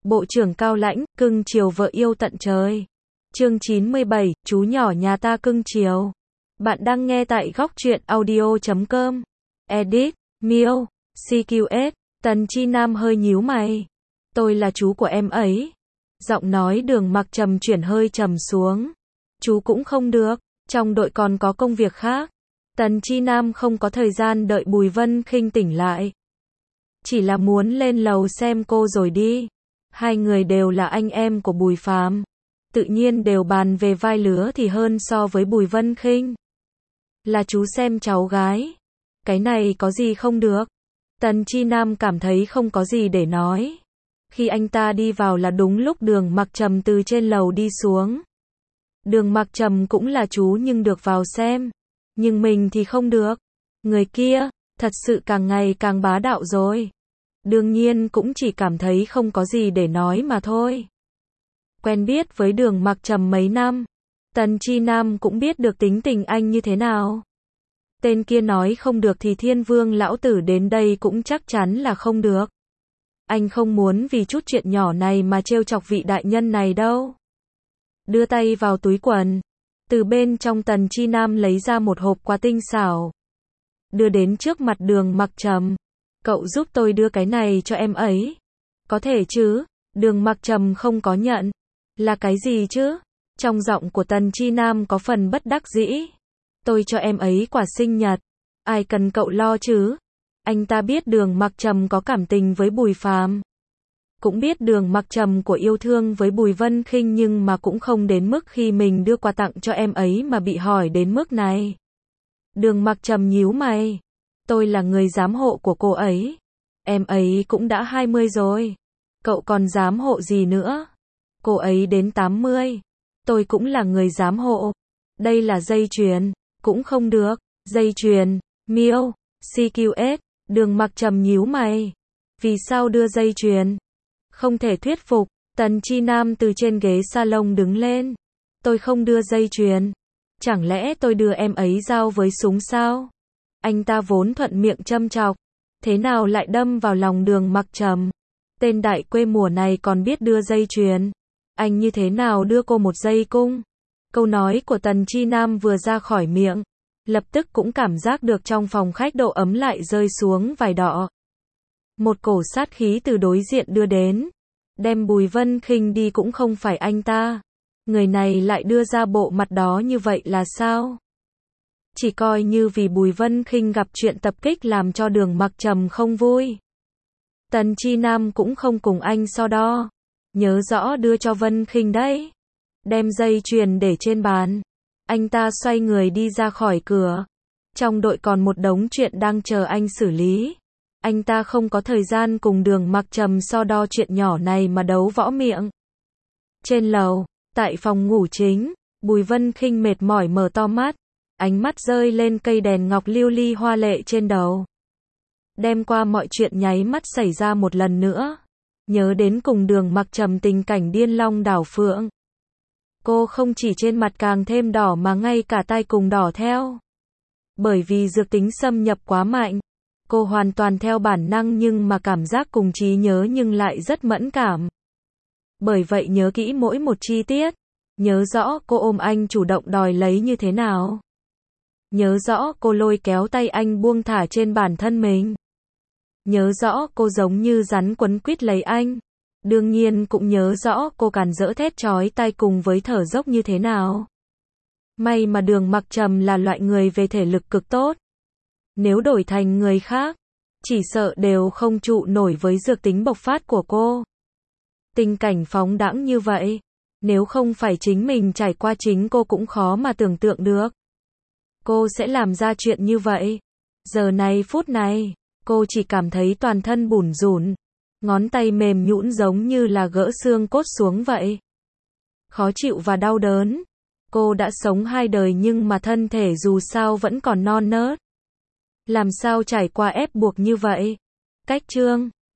Bộ trưởng cao lãnh, cưng chiều vợ yêu tận trời. Chương 97, chú nhỏ nhà ta cưng chiều. Bạn đang nghe tại góc truyện audio.com. Edit, Miêu, CQS, Tần Chi Nam hơi nhíu mày. Tôi là chú của em ấy. Giọng nói Đường Mặc Trầm chuyển hơi trầm xuống. Chú cũng không được, trong đội còn có công việc khác. Tần Chi Nam không có thời gian đợi Bùi Vân Khinh tỉnh lại. Chỉ là muốn lên lầu xem cô rồi đi. Hai người đều là anh em của Bùi Phàm, tự nhiên đều bàn về vai lứa thì hơn so với Bùi Vân Khinh. Là chú xem cháu gái. Cái này có gì không được? Tần Chi Nam cảm thấy không có gì để nói. Khi anh ta đi vào là đúng lúc Đường Mặc Trầm từ trên lầu đi xuống. Đường Mặc Trầm cũng là chú nhưng được vào xem. Nhưng mình thì không được. Người kia, thật sự càng ngày càng bá đạo rồi. Đương nhiên cũng chỉ cảm thấy không có gì để nói mà thôi. Quen biết với Đường Mặc Trầm mấy năm, Tần Chi Nam cũng biết được tính tình anh như thế nào. Tên kia nói không được thì Thiên Vương lão tử đến đây cũng chắc chắn là không được. Anh không muốn vì chút chuyện nhỏ này mà trêu chọc vị đại nhân này đâu. Đưa tay vào túi quần, từ bên trong Tần Chi Nam lấy ra một hộp quà tinh xảo, đưa đến trước mặt Đường Mặc Trầm. Cậu giúp tôi đưa cái này cho em ấy. Có thể chứ? Đường Mặc Trầm không có nhận. Là cái gì chứ? Trong giọng của Tần Chi Nam có phần bất đắc dĩ. Tôi cho em ấy quà sinh nhật. Ai cần cậu lo chứ? Anh ta biết Đường Mặc Trầm có cảm tình với Bùi Phàm, cũng biết Đường Mặc Trầm của yêu thương với Bùi Vân Khinh, nhưng mà cũng không đến mức khi mình đưa quà tặng cho em ấy mà bị hỏi đến mức này. Đường Mặc Trầm nhíu mày. Tôi là người giám hộ của cô ấy. Em ấy cũng đã 20 rồi. Cậu còn giám hộ gì nữa? Cô ấy đến 80. Tôi cũng là người giám hộ. Đây là dây chuyền. Cũng không được. Dây chuyền. Miêu, CQS. Đường Mặc Trầm nhíu mày. Vì sao đưa dây chuyền? Không thể thuyết phục. Tần Chi Nam từ trên ghế salon đứng lên. Tôi không đưa dây chuyền. Chẳng lẽ tôi đưa em ấy dao với súng sao? Anh ta vốn thuận miệng châm chọc, thế nào lại đâm vào lòng Đường Mặc Trầm. Tên đại quê mùa này còn biết đưa dây chuyền. Anh như thế nào đưa cô một dây cung? Câu nói của Tần Chi Nam vừa ra khỏi miệng, lập tức cũng cảm giác được trong phòng khách độ ấm lại rơi xuống vài đọ. Một cổ sát khí từ đối diện đưa đến. Đem Bùi Vân Khinh đi cũng không phải anh ta. Người này lại đưa ra bộ mặt đó như vậy là sao? Chỉ coi như vì Bùi Vân Khinh gặp chuyện tập kích làm cho Đường Mặc Trầm không vui. Tần Chi Nam cũng không cùng anh so đo. Nhớ rõ đưa cho Vân Khinh đấy. Đem dây chuyền để trên bàn. Anh ta xoay người đi ra khỏi cửa. Trong đội còn một đống chuyện đang chờ anh xử lý. Anh ta không có thời gian cùng Đường Mặc Trầm so đo chuyện nhỏ này mà đấu võ miệng. Trên lầu, tại phòng ngủ chính, Bùi Vân Khinh mệt mỏi mở to mắt. Ánh mắt rơi lên cây đèn ngọc lưu ly hoa lệ trên đầu. Đem qua mọi chuyện nháy mắt xảy ra một lần nữa. Nhớ đến cùng Đường Mặc Trầm tình cảnh điên long đảo phượng. Cô không chỉ trên mặt càng thêm đỏ mà ngay cả tai cùng đỏ theo. Bởi vì dược tính xâm nhập quá mạnh. Cô hoàn toàn theo bản năng nhưng mà cảm giác cùng trí nhớ nhưng lại rất mẫn cảm. Bởi vậy nhớ kỹ mỗi một chi tiết. Nhớ rõ cô ôm anh chủ động đòi lấy như thế nào. Nhớ rõ cô lôi kéo tay anh buông thả trên bản thân mình. Nhớ rõ cô giống như rắn quấn quýt lấy anh. Đương nhiên cũng nhớ rõ cô càn rỡ thét chói tai cùng với thở dốc như thế nào. May mà Đường Mặc Trầm là loại người về thể lực cực tốt. Nếu đổi thành người khác, chỉ sợ đều không trụ nổi với dược tính bộc phát của cô. Tình cảnh phóng đãng như vậy, nếu không phải chính mình trải qua chính cô cũng khó mà tưởng tượng được. Cô sẽ làm ra chuyện như vậy. Giờ này phút này, cô chỉ cảm thấy toàn thân bủn rủn, ngón tay mềm nhũn giống như là gỡ xương cốt xuống vậy. Khó chịu và đau đớn. Cô đã sống 2 đời nhưng mà thân thể dù sao vẫn còn non nớt. Làm sao trải qua ép buộc như vậy? Cách chương